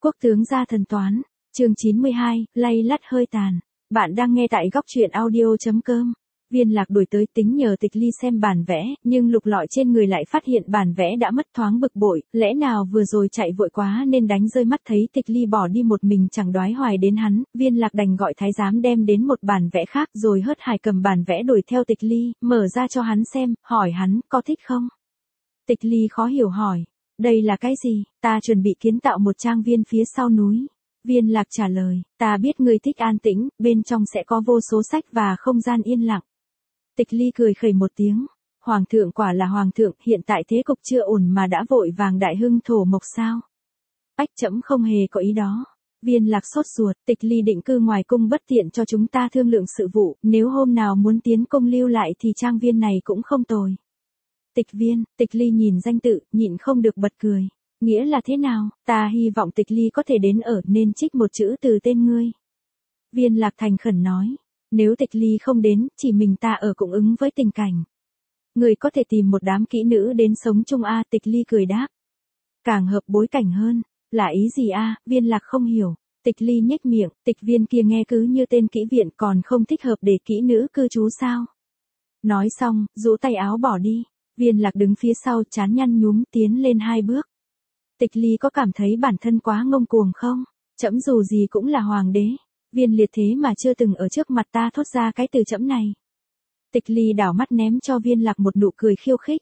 Quốc tướng gia thần toán, chương 92, lay lắt hơi tàn. Bạn đang nghe tại góc truyện audio.com. Viên Lạc đuổi tới tính nhờ Tịch Ly xem bản vẽ, nhưng lục lọi trên người lại phát hiện bản vẽ đã mất, thoáng bực bội, lẽ nào vừa rồi chạy vội quá nên đánh rơi mắt. Thấy Tịch Ly bỏ đi một mình chẳng đoái hoài đến hắn, Viên Lạc đành gọi thái giám đem đến một bản vẽ khác, rồi hớt hải cầm bản vẽ đuổi theo Tịch Ly, mở ra cho hắn xem, hỏi hắn có thích không. Tịch Ly khó hiểu hỏi, đây là cái gì? Ta chuẩn bị kiến tạo một trang viên phía sau núi. Viên Lạc trả lời, ta biết ngươi thích an tĩnh, bên trong sẽ có vô số sách và không gian yên lặng. Tịch Ly cười khẩy một tiếng, hoàng thượng quả là hoàng thượng, hiện tại thế cục chưa ổn mà đã vội vàng đại hưng thổ mộc sao? Ách, trẫm không hề có ý đó. Viên Lạc sốt ruột, Tịch Ly định cư ngoài cung bất tiện cho chúng ta thương lượng sự vụ, nếu hôm nào muốn tiến cung lưu lại thì trang viên này cũng không tồi. Tịch viên, Tịch Ly nhìn danh tự, nhịn không được bật cười. Nghĩa là thế nào? Ta hy vọng Tịch Ly có thể đến ở, nên trích một chữ từ tên ngươi. Viên Lạc thành khẩn nói, nếu Tịch Ly không đến, chỉ mình ta ở cũng ứng với tình cảnh. Người có thể tìm một đám kỹ nữ đến sống chung a. Tịch Ly cười đáp. Càng hợp bối cảnh hơn, là ý gì a? Viên Lạc không hiểu. Tịch Ly nhếch miệng, Tịch viên kia nghe cứ như tên kỹ viện, còn không thích hợp để kỹ nữ cư trú sao? Nói xong, rũ tay áo bỏ đi. Viên Lạc đứng phía sau, trán nhăn nhúm, tiến lên 2 bước. Tịch Ly có cảm thấy bản thân quá ngông cuồng không? Trẫm dù gì cũng là hoàng đế. Viên Liệt thế mà chưa từng ở trước mặt ta thốt ra cái từ trẫm này. Tịch Ly đảo mắt ném cho Viên Lạc một nụ cười khiêu khích.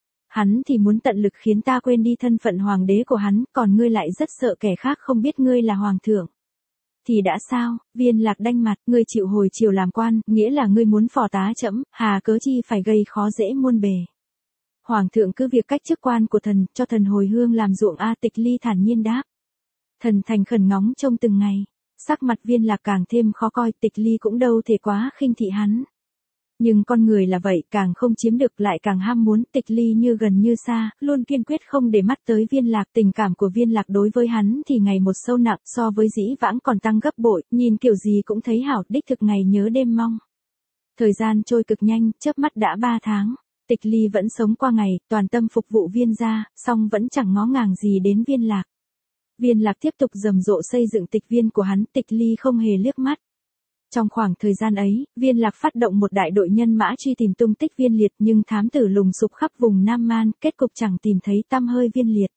Hắn thì muốn tận lực khiến ta quên đi thân phận hoàng đế của hắn, còn ngươi lại rất sợ kẻ khác không biết ngươi là hoàng thượng. Thì đã sao? Viên Lạc đanh mặt, ngươi chịu hồi chiều làm quan, nghĩa là ngươi muốn phò tá trẫm, hà cớ chi phải gây khó dễ muôn bề. Hoàng thượng cứ việc cách chức quan của thần, cho thần hồi hương làm ruộng a. Tịch Ly thản nhiên đáp. Thần thành khẩn ngóng trông từng ngày. Sắc mặt Viên Lạc càng thêm khó coi, Tịch Ly cũng đâu thể quá khinh thị hắn. Nhưng con người là vậy, càng không chiếm được lại càng ham muốn. Tịch Ly như gần như xa, luôn kiên quyết không để mắt tới Viên Lạc. Tình cảm của Viên Lạc đối với hắn thì ngày một sâu nặng, so với dĩ vãng còn tăng gấp bội, nhìn kiểu gì cũng thấy hảo, đích thực ngày nhớ đêm mong. Thời gian trôi cực nhanh, chớp mắt đã 3 tháng. Tịch Ly vẫn sống qua ngày, toàn tâm phục vụ Viên gia, song vẫn chẳng ngó ngàng gì đến Viên Lạc. Viên Lạc tiếp tục rầm rộ xây dựng tịch viên của hắn, Tịch Ly không hề liếc mắt. Trong khoảng thời gian ấy, Viên Lạc phát động một đại đội nhân mã truy tìm tung tích Viên Liệt, nhưng thám tử lùng sục khắp vùng Nam Man, kết cục chẳng tìm thấy tăm hơi Viên Liệt.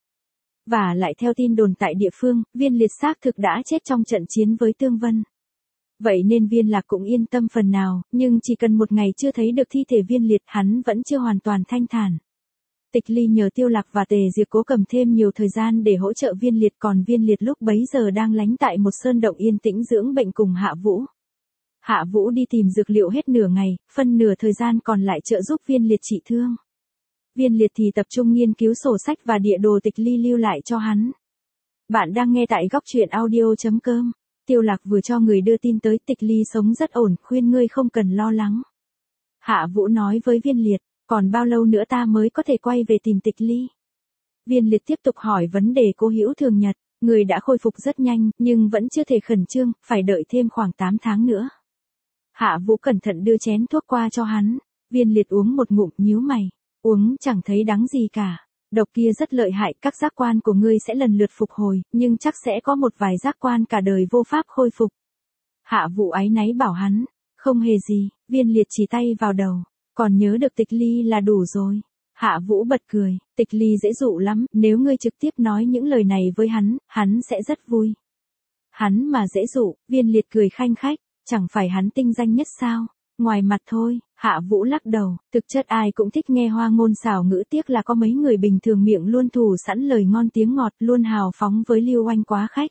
Và lại theo tin đồn tại địa phương, Viên Liệt xác thực đã chết trong trận chiến với Tương Vân. Vậy nên Viên Lạc cũng yên tâm phần nào, nhưng chỉ cần một ngày chưa thấy được thi thể Viên Liệt, hắn vẫn chưa hoàn toàn thanh thản. Tịch Ly nhờ Tiêu Lạc và Tề Diệp Cố cầm thêm nhiều thời gian để hỗ trợ Viên Liệt, còn Viên Liệt lúc bấy giờ đang lánh tại một sơn động yên tĩnh dưỡng bệnh cùng Hạ Vũ. Hạ Vũ đi tìm dược liệu hết nửa ngày, phân nửa thời gian còn lại trợ giúp Viên Liệt trị thương. Viên Liệt thì tập trung nghiên cứu sổ sách và địa đồ Tịch Ly lưu lại cho hắn. Bạn đang nghe tại góc truyện audio.com. Tiêu Lạc vừa cho người đưa tin tới, Tịch Ly sống rất ổn, khuyên ngươi không cần lo lắng. Hạ Vũ nói với Viên Liệt, còn bao lâu nữa ta mới có thể quay về tìm Tịch Ly? Viên Liệt tiếp tục hỏi vấn đề Cố Hữu Thường Nhật, người đã khôi phục rất nhanh, nhưng vẫn chưa thể khẩn trương, phải đợi thêm khoảng 8 tháng nữa. Hạ Vũ cẩn thận đưa chén thuốc qua cho hắn, Viên Liệt uống một ngụm nhíu mày, uống chẳng thấy đắng gì cả. Độc kia rất lợi hại, các giác quan của ngươi sẽ lần lượt phục hồi, nhưng chắc sẽ có một vài giác quan cả đời vô pháp khôi phục. Hạ Vũ áy náy bảo hắn, không hề gì. Viên Liệt chỉ tay vào đầu, còn nhớ được Tịch Ly là đủ rồi. Hạ Vũ bật cười, Tịch Ly dễ dụ lắm, nếu ngươi trực tiếp nói những lời này với hắn sẽ rất vui. Hắn mà dễ dụ, Viên Liệt cười khanh khách, chẳng phải hắn tinh danh nhất sao? Ngoài mặt thôi. Hạ Vũ lắc đầu, thực chất ai cũng thích nghe hoa ngôn xảo ngữ, tiếc là có mấy người bình thường miệng luôn thủ sẵn lời ngon tiếng ngọt, luôn hào phóng với lưu oanh quá khách.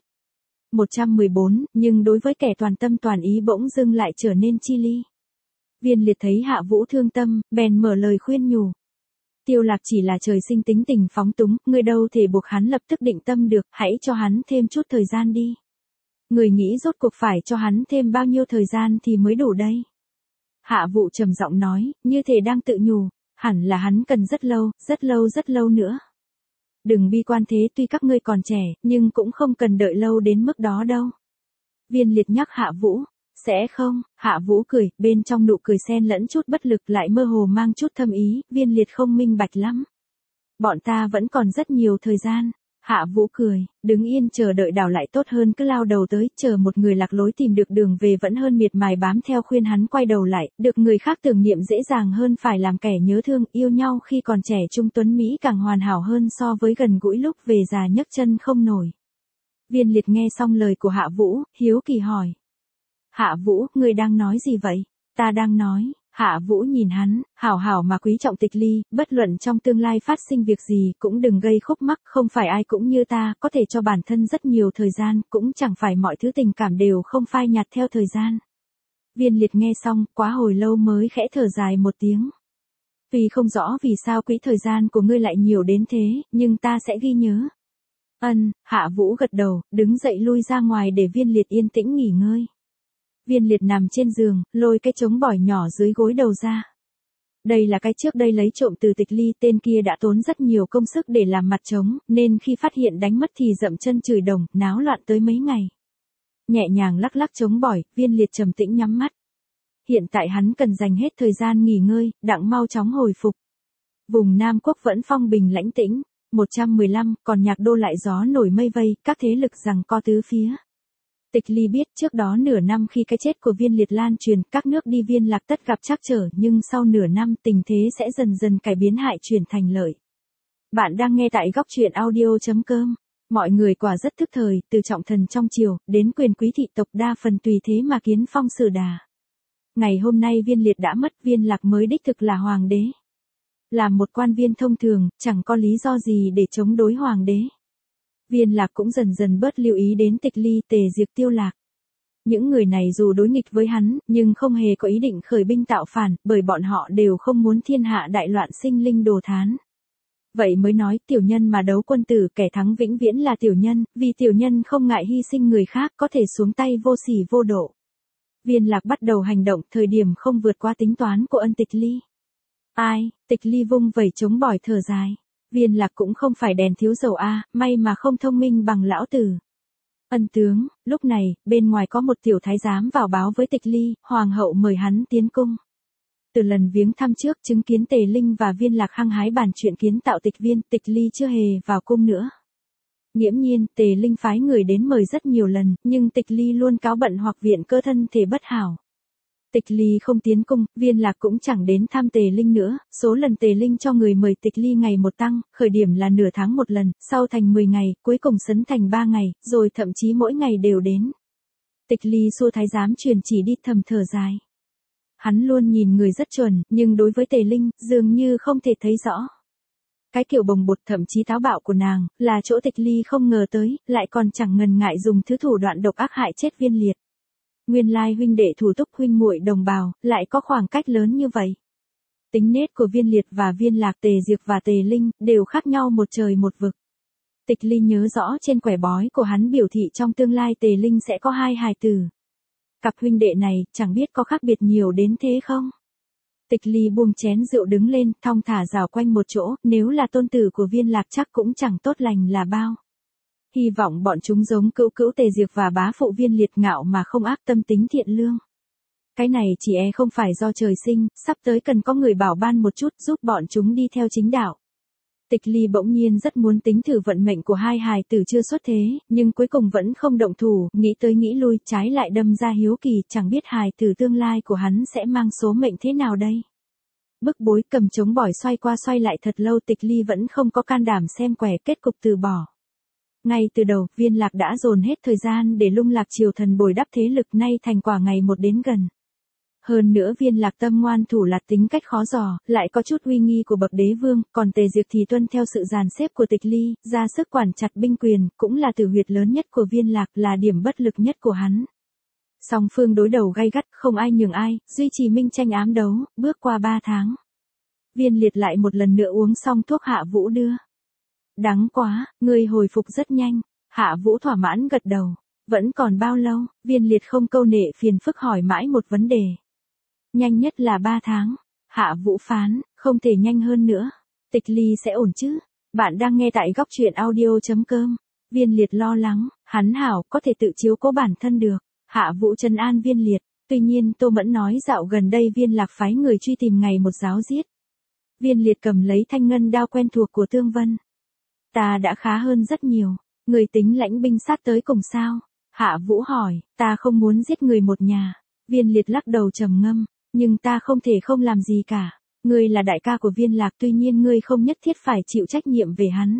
114, nhưng đối với kẻ toàn tâm toàn ý bỗng dưng lại trở nên chi ly. Viên Liệt thấy Hạ Vũ thương tâm, bèn mở lời khuyên nhủ. Tiêu Lạc chỉ là trời sinh tính tình phóng túng, ngươi đâu thể buộc hắn lập tức định tâm được, hãy cho hắn thêm chút thời gian đi. Người nghĩ rốt cuộc phải cho hắn thêm bao nhiêu thời gian thì mới đủ đây? Hạ Vũ trầm giọng nói, như thể đang tự nhủ, hẳn là hắn cần rất lâu nữa. Đừng bi quan thế, tuy các ngươi còn trẻ, nhưng cũng không cần đợi lâu đến mức đó đâu. Viên Liệt nhắc Hạ Vũ, sẽ không? Hạ Vũ cười, bên trong nụ cười xen lẫn chút bất lực lại mơ hồ mang chút thâm ý, Viên Liệt không minh bạch lắm. Bọn ta vẫn còn rất nhiều thời gian. Hạ Vũ cười, đứng yên chờ đợi đảo lại tốt hơn cứ lao đầu tới, chờ một người lạc lối tìm được đường về vẫn hơn miệt mài bám theo khuyên hắn quay đầu lại, được người khác tưởng niệm dễ dàng hơn phải làm kẻ nhớ thương, yêu nhau khi còn trẻ trung tuấn Mỹ càng hoàn hảo hơn so với gần gũi lúc về già nhấc chân không nổi. Viên Liệt nghe xong lời của Hạ Vũ, hiếu kỳ hỏi. Hạ Vũ, ngươi đang nói gì vậy? Ta đang nói. Hạ Vũ nhìn hắn, hảo hảo mà quý trọng Tịch Ly, bất luận trong tương lai phát sinh việc gì cũng đừng gây khúc mắc, không phải ai cũng như ta, có thể cho bản thân rất nhiều thời gian, cũng chẳng phải mọi thứ tình cảm đều không phai nhạt theo thời gian. Viên Liệt nghe xong, quá hồi lâu mới khẽ thở dài một tiếng. Tuy không rõ vì sao quỹ thời gian của ngươi lại nhiều đến thế, nhưng ta sẽ ghi nhớ. Hạ Vũ gật đầu, đứng dậy lui ra ngoài để Viên Liệt yên tĩnh nghỉ ngơi. Viên Liệt nằm trên giường, lôi cái trống bỏi nhỏ dưới gối đầu ra. Đây là cái trước đây lấy trộm từ Tịch Ly, tên kia đã tốn rất nhiều công sức để làm mặt trống, nên khi phát hiện đánh mất thì dậm chân chửi đồng, náo loạn tới mấy ngày. Nhẹ nhàng lắc lắc trống bỏi, Viên Liệt trầm tĩnh nhắm mắt. Hiện tại hắn cần dành hết thời gian nghỉ ngơi, đặng mau chóng hồi phục. Vùng Nam Quốc vẫn phong bình lãnh tĩnh. 115, còn Nhạc Đô lại gió nổi mây vây, các thế lực giằng co tứ phía. Tịch Ly biết trước đó nửa năm khi cái chết của Viên Liệt lan truyền, các nước đi Viên Lạc tất gặp trắc trở, nhưng sau nửa năm tình thế sẽ dần dần cải biến hại chuyển thành lợi. Bạn đang nghe tại góc truyện audio.com. Mọi người quả rất thức thời, từ trọng thần trong triều, đến quyền quý thị tộc đa phần tùy thế mà kiến phong xử đà. Ngày hôm nay Viên Liệt đã mất, Viên Lạc mới đích thực là hoàng đế. Làm một quan viên thông thường, chẳng có lý do gì để chống đối hoàng đế. Viên Lạc cũng dần dần bớt lưu ý đến Tịch Ly, Tề Diệp, Tiêu Lạc. Những người này dù đối nghịch với hắn, nhưng không hề có ý định khởi binh tạo phản, bởi bọn họ đều không muốn thiên hạ đại loạn sinh linh đồ thán. Vậy mới nói tiểu nhân mà đấu quân tử, kẻ thắng vĩnh viễn là tiểu nhân, vì tiểu nhân không ngại hy sinh người khác, có thể xuống tay vô sỉ vô độ. Viên Lạc bắt đầu hành động, thời điểm không vượt qua tính toán của ân Tịch Ly. Ai? Tịch Ly vung vẩy trống bỏi thở dài. Viên Lạc cũng không phải đèn thiếu dầu a, may mà không thông minh bằng lão tử. Ân tướng, lúc này, bên ngoài có một tiểu thái giám vào báo với Tịch Ly, hoàng hậu mời hắn tiến cung. Từ lần viếng thăm trước chứng kiến Tề Linh và Viên Lạc hăng hái bàn chuyện kiến tạo tịch viên, Tịch Ly chưa hề vào cung nữa. Nghiễm nhiên, Tề Linh phái người đến mời rất nhiều lần, nhưng Tịch Ly luôn cáo bận hoặc viện cơ thân thể bất hảo. Tịch Ly không tiến cung, Viên Lạc cũng chẳng đến thăm Tề Linh nữa, số lần Tề Linh cho người mời Tịch Ly ngày một tăng, khởi điểm là nửa tháng một lần, sau thành 10 ngày, cuối cùng sấn thành 3 ngày, rồi thậm chí mỗi ngày đều đến. Tịch Ly xua thái giám truyền chỉ đi, thầm thở dài. Hắn luôn nhìn người rất chuẩn, nhưng đối với Tề Linh, dường như không thể thấy rõ. Cái kiểu bồng bột thậm chí táo bạo của nàng, là chỗ Tịch Ly không ngờ tới, lại còn chẳng ngần ngại dùng thứ thủ đoạn độc ác hại chết Viên Liệt. Nguyên lai huynh đệ thủ túc huynh muội đồng bào, lại có khoảng cách lớn như vậy. Tính nết của Viên Liệt và Viên Lạc, Tề Diệp và Tề Linh, đều khác nhau một trời một vực. Tịch Ly nhớ rõ trên quẻ bói của hắn biểu thị trong tương lai Tề Linh sẽ có 2 hài tử. Cặp huynh đệ này, chẳng biết có khác biệt nhiều đến thế không? Tịch Ly buông chén rượu đứng lên, thong thả rảo quanh một chỗ, nếu là tôn tử của Viên Lạc chắc cũng chẳng tốt lành là bao. Hy vọng bọn chúng giống cữu cữu Tề Diệp và bá phụ Viên Liệt, ngạo mà không ác, tâm tính thiện lương. Cái này chỉ không phải do trời sinh, sắp tới cần có người bảo ban một chút giúp bọn chúng đi theo chính đạo. Tịch Ly bỗng nhiên rất muốn tính thử vận mệnh của 2 hài tử chưa xuất thế, nhưng cuối cùng vẫn không động thủ, nghĩ tới nghĩ lui, trái lại đâm ra hiếu kỳ, chẳng biết hài tử tương lai của hắn sẽ mang số mệnh thế nào đây. Bức bối cầm trống bỏi xoay qua xoay lại thật lâu, Tịch Ly vẫn không có can đảm xem quẻ, kết cục từ bỏ. Ngay từ đầu, Viên Lạc đã dồn hết thời gian để lung lạc triều thần bồi đắp thế lực, nay thành quả ngày một đến gần. Hơn nữa Viên Lạc tâm ngoan thủ lạt, tính cách khó dò, lại có chút uy nghi của bậc đế vương, còn Tề Diệp thì tuân theo sự dàn xếp của Tịch Ly, ra sức quản chặt binh quyền, cũng là tử huyệt lớn nhất của Viên Lạc, là điểm bất lực nhất của hắn. Song phương đối đầu gay gắt, không ai nhường ai, duy trì minh tranh ám đấu, bước qua 3 tháng. Viên Liệt lại một lần nữa uống xong thuốc Hạ Vũ đưa. Đắng quá, ngươi hồi phục rất nhanh. Hạ Vũ thỏa mãn gật đầu. Vẫn còn bao lâu? Viên Liệt không câu nệ phiền phức hỏi mãi một vấn đề. Nhanh nhất là 3 tháng. Hạ Vũ phán, không thể nhanh hơn nữa. Tịch Ly sẽ ổn chứ? Bạn đang nghe tại góc truyện audio.com. Viên Liệt lo lắng, hắn hảo có thể tự chiếu cố bản thân được. Hạ Vũ trấn an Viên Liệt. Tuy nhiên Tô Mẫn nói dạo gần đây Viên Lạc phái người truy tìm ngày một giáo giết. Viên Liệt cầm lấy thanh ngân đao quen thuộc của Tương Vân. Ta đã khá hơn rất nhiều. Người tính lãnh binh sát tới cùng sao? Hạ Vũ hỏi, ta không muốn giết người một nhà. Viên Liệt lắc đầu trầm ngâm, nhưng ta không thể không làm gì cả. Ngươi là đại ca của Viên Lạc, tuy nhiên ngươi không nhất thiết phải chịu trách nhiệm về hắn.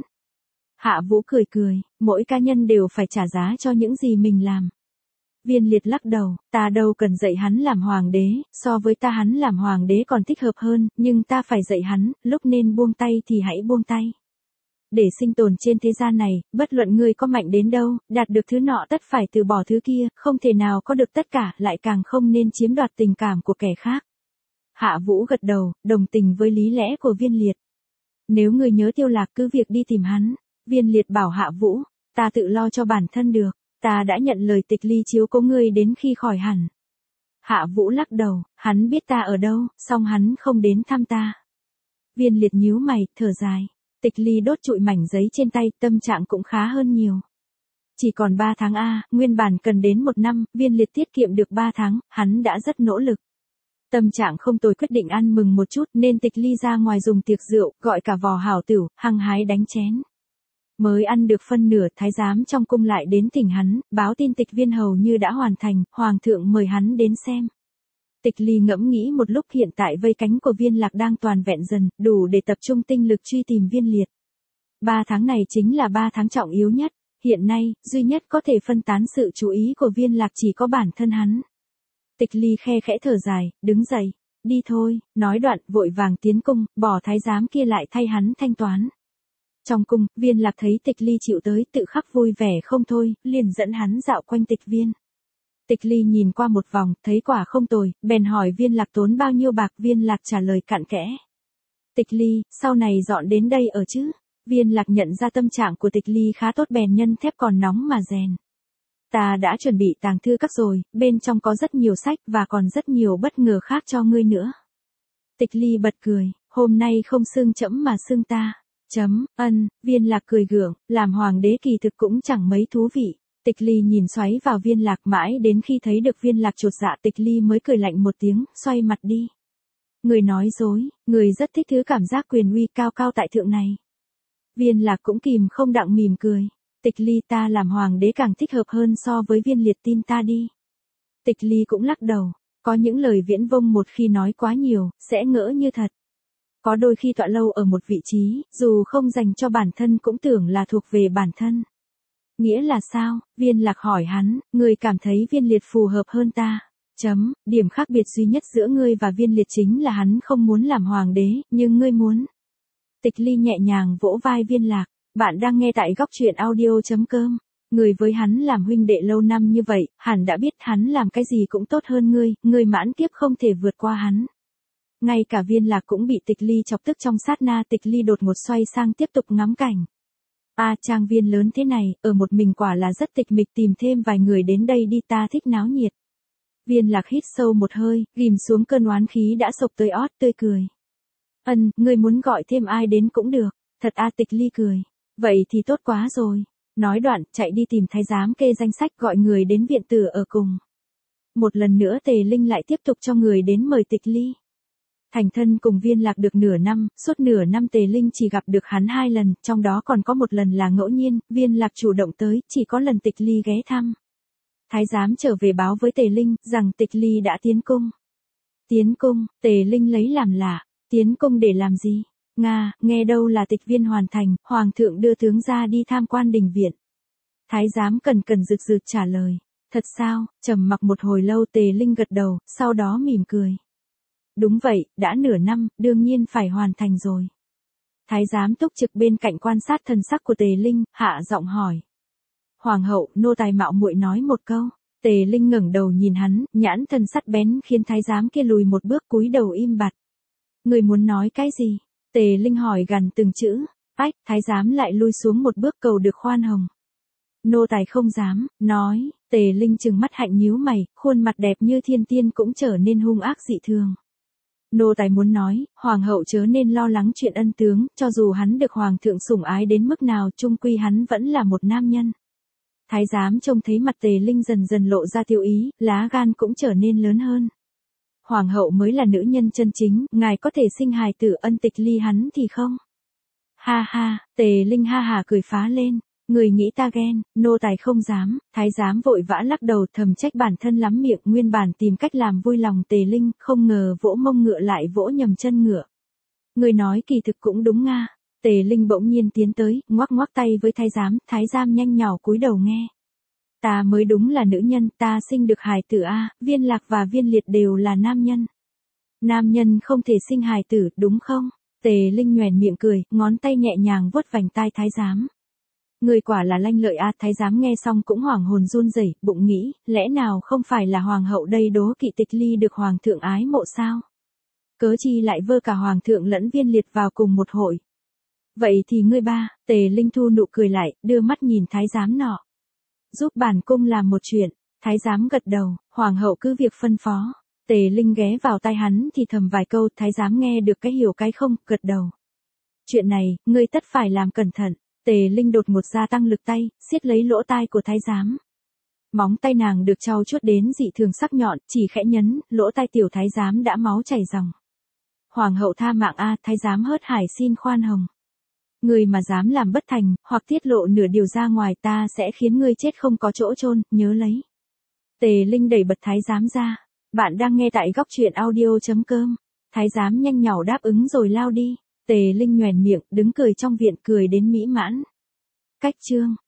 Hạ Vũ cười cười, mỗi cá nhân đều phải trả giá cho những gì mình làm. Viên Liệt lắc đầu, ta đâu cần dạy hắn làm hoàng đế, so với ta hắn làm hoàng đế còn thích hợp hơn, nhưng ta phải dạy hắn, lúc nên buông tay thì hãy buông tay. Để sinh tồn trên thế gian này, bất luận ngươi có mạnh đến đâu, đạt được thứ nọ tất phải từ bỏ thứ kia, không thể nào có được tất cả, lại càng không nên chiếm đoạt tình cảm của kẻ khác. Hạ Vũ gật đầu, đồng tình với lý lẽ của Viên Liệt. Nếu ngươi nhớ Tiêu Lạc cứ việc đi tìm hắn. Viên Liệt bảo Hạ Vũ, ta tự lo cho bản thân được, ta đã nhận lời Tịch Ly chiếu cố ngươi đến khi khỏi hẳn. Hạ Vũ lắc đầu, hắn biết ta ở đâu, song hắn không đến thăm ta. Viên Liệt nhíu mày, thở dài. Tịch Ly đốt trụi mảnh giấy trên tay, tâm trạng cũng khá hơn nhiều. Chỉ còn 3 tháng nguyên bản cần đến 1 năm, Viên Liệt tiết kiệm được 3 tháng, hắn đã rất nỗ lực. Tâm trạng không tồi, quyết định ăn mừng một chút nên Tịch Ly ra ngoài dùng tiệc rượu, gọi cả vò hảo tửu, hăng hái đánh chén. Mới ăn được phân nửa, thái giám trong cung lại đến thỉnh hắn, báo tin Tịch Viên hầu như đã hoàn thành, hoàng thượng mời hắn đến xem. Tịch Ly ngẫm nghĩ một lúc, hiện tại vây cánh của Viên Lạc đang toàn vẹn dần, đủ để tập trung tinh lực truy tìm Viên Liệt. 3 tháng này chính là 3 tháng trọng yếu nhất, hiện nay, duy nhất có thể phân tán sự chú ý của Viên Lạc chỉ có bản thân hắn. Tịch Ly khe khẽ thở dài, đứng dậy, đi thôi, nói đoạn, vội vàng tiến cung, bỏ thái giám kia lại thay hắn thanh toán. Trong cung, Viên Lạc thấy Tịch Ly chịu tới, tự khắc vui vẻ không thôi, liền dẫn hắn dạo quanh Tịch Viên. Tịch Ly nhìn qua một vòng, thấy quả không tồi, bèn hỏi Viên Lạc tốn bao nhiêu bạc. Viên Lạc trả lời cặn kẽ. Tịch Ly, sau này dọn đến đây ở chứ? Viên Lạc nhận ra tâm trạng của Tịch Ly khá tốt, bèn nhân thép còn nóng mà rèn. Ta đã chuẩn bị tàng thư các rồi, bên trong có rất nhiều sách và còn rất nhiều bất ngờ khác cho ngươi nữa. Tịch Ly bật cười, hôm nay không xưng trẫm mà xưng ta. Viên Lạc cười gượng, làm hoàng đế kỳ thực cũng chẳng mấy thú vị. Tịch Ly nhìn xoáy vào Viên Lạc mãi đến khi thấy được Viên Lạc chột dạ, Tịch Ly mới cười lạnh một tiếng, xoay mặt đi. Người nói dối, người rất thích thứ cảm giác quyền uy cao cao tại thượng này. Viên Lạc cũng kìm không đặng mỉm cười. Tịch Ly, ta làm hoàng đế càng thích hợp hơn so với Viên Liệt, tin ta đi. Tịch Ly cũng lắc đầu, có những lời viễn vông một khi nói quá nhiều, sẽ ngỡ như thật. Có đôi khi tọa lâu ở một vị trí, dù không dành cho bản thân cũng tưởng là thuộc về bản thân. Nghĩa là sao? Viên Lạc hỏi hắn, ngươi cảm thấy Viên Liệt phù hợp hơn ta. Điểm khác biệt duy nhất giữa ngươi và Viên Liệt chính là hắn không muốn làm hoàng đế, nhưng ngươi muốn. Tịch Ly nhẹ nhàng vỗ vai Viên Lạc, bạn đang nghe tại góc truyện audio.com. Người với hắn làm huynh đệ lâu năm như vậy, hẳn đã biết hắn làm cái gì cũng tốt hơn ngươi mãn kiếp không thể vượt qua hắn. Ngay cả Viên Lạc cũng bị Tịch Ly chọc tức, trong sát na Tịch Ly đột ngột xoay sang tiếp tục ngắm cảnh. Trang viên lớn thế này, ở một mình quả là rất tịch mịch, tìm thêm vài người đến đây đi, ta thích náo nhiệt. Viên Lạc hít sâu một hơi, ghim xuống cơn oán khí đã sộc tới ót, tươi cười. Ngươi muốn gọi thêm ai đến cũng được, thật Tịch Ly cười. Vậy thì tốt quá rồi. Nói đoạn, chạy đi tìm thái giám kê danh sách, gọi người đến viện tử ở cùng. Một lần nữa Tề Linh lại tiếp tục cho người đến mời Tịch Ly. Thành thân cùng Viên Lạc được nửa năm, suốt nửa năm Tề Linh chỉ gặp được hắn 2 lần, trong đó còn có một lần là ngẫu nhiên, Viên Lạc chủ động tới, chỉ có lần Tịch Ly ghé thăm. Thái giám trở về báo với Tề Linh, rằng Tịch Ly đã tiến cung. Tiến cung, Tề Linh lấy làm lạ, tiến cung để làm gì? Nghe đâu là tịch viên hoàn thành, hoàng thượng đưa tướng ra đi tham quan đình viện. Thái giám cần rực rực trả lời, thật sao? Trầm mặc một hồi lâu, Tề Linh gật đầu, sau đó mỉm cười. Đúng vậy, đã nửa năm, đương nhiên phải hoàn thành rồi. Thái giám túc trực bên cạnh quan sát thần sắc của Tề Linh, hạ giọng hỏi. Hoàng hậu, nô tài mạo muội nói một câu. Tề Linh ngẩng đầu nhìn hắn, nhãn thần sắc bén khiến thái giám kia lùi một bước, cúi đầu im bặt. Người muốn nói cái gì? Tề Linh hỏi gằn từng chữ. Thái giám lại lui xuống một bước, cầu được khoan hồng. Nô tài không dám, nói. Tề Linh trừng mắt hạnh nhíu mày, khuôn mặt đẹp như thiên tiên cũng trở nên hung ác dị thường. Nô tài muốn nói, hoàng hậu chớ nên lo lắng chuyện ân tướng, cho dù hắn được hoàng thượng sủng ái đến mức nào, chung quy hắn vẫn là một nam nhân. Thái giám trông thấy mặt Tề Linh dần dần lộ ra tiêu ý, lá gan cũng trở nên lớn hơn. Hoàng hậu mới là nữ nhân chân chính, ngài có thể sinh hài tử, Tịch Ly hắn thì không. Ha ha, Tề Linh ha hà cười phá lên. Người nghĩ ta ghen, nô tài không dám, thái giám vội vã lắc đầu thầm trách bản thân lắm miệng, nguyên bản tìm cách làm vui lòng Tề Linh, không ngờ vỗ mông ngựa lại vỗ nhầm chân ngựa. Người nói kỳ thực cũng đúng nga. Tề Linh bỗng nhiên tiến tới, ngoắc ngoắc tay với thái giám nhanh nhỏ cúi đầu nghe. Ta mới đúng là nữ nhân, ta sinh được hài tử a, Viên Lạc và Viên Liệt đều là nam nhân. Nam nhân không thể sinh hài tử, đúng không? Tề Linh nhoẻn miệng cười, ngón tay nhẹ nhàng vuốt vành tai thái giám. Người quả là lanh lợi a, thái giám nghe xong cũng hoảng hồn run rẩy, bụng nghĩ, lẽ nào không phải là hoàng hậu đây đố kỵ Tịch Ly được hoàng thượng ái mộ sao? Cớ chi lại vơ cả hoàng thượng lẫn Viên Liệt vào cùng một hội. Vậy thì ngươi ba, Tề Linh thu nụ cười lại, đưa mắt nhìn thái giám nọ. Giúp bản cung làm một chuyện, thái giám gật đầu, hoàng hậu cứ việc phân phó. Tề Linh ghé vào tai hắn thì thầm vài câu, thái giám nghe được cái hiểu cái không, gật đầu. Chuyện này, ngươi tất phải làm cẩn thận. Tề Linh đột ngột gia tăng lực tay, siết lấy lỗ tai của thái giám. Móng tay nàng được trau chuốt đến dị thường sắc nhọn, chỉ khẽ nhấn, lỗ tai tiểu thái giám đã máu chảy ròng. Hoàng hậu tha mạng a, thái giám hớt hải xin khoan hồng. Người mà dám làm bất thành, hoặc tiết lộ nửa điều ra ngoài ta sẽ khiến ngươi chết không có chỗ chôn, nhớ lấy. Tề Linh đẩy bật thái giám ra. Bạn đang nghe tại góc truyện audio.com. Thái giám nhanh nhảu đáp ứng rồi lao đi. Tề Linh nhoẻn miệng, đứng cười trong viện cười đến mỹ mãn. Cách chương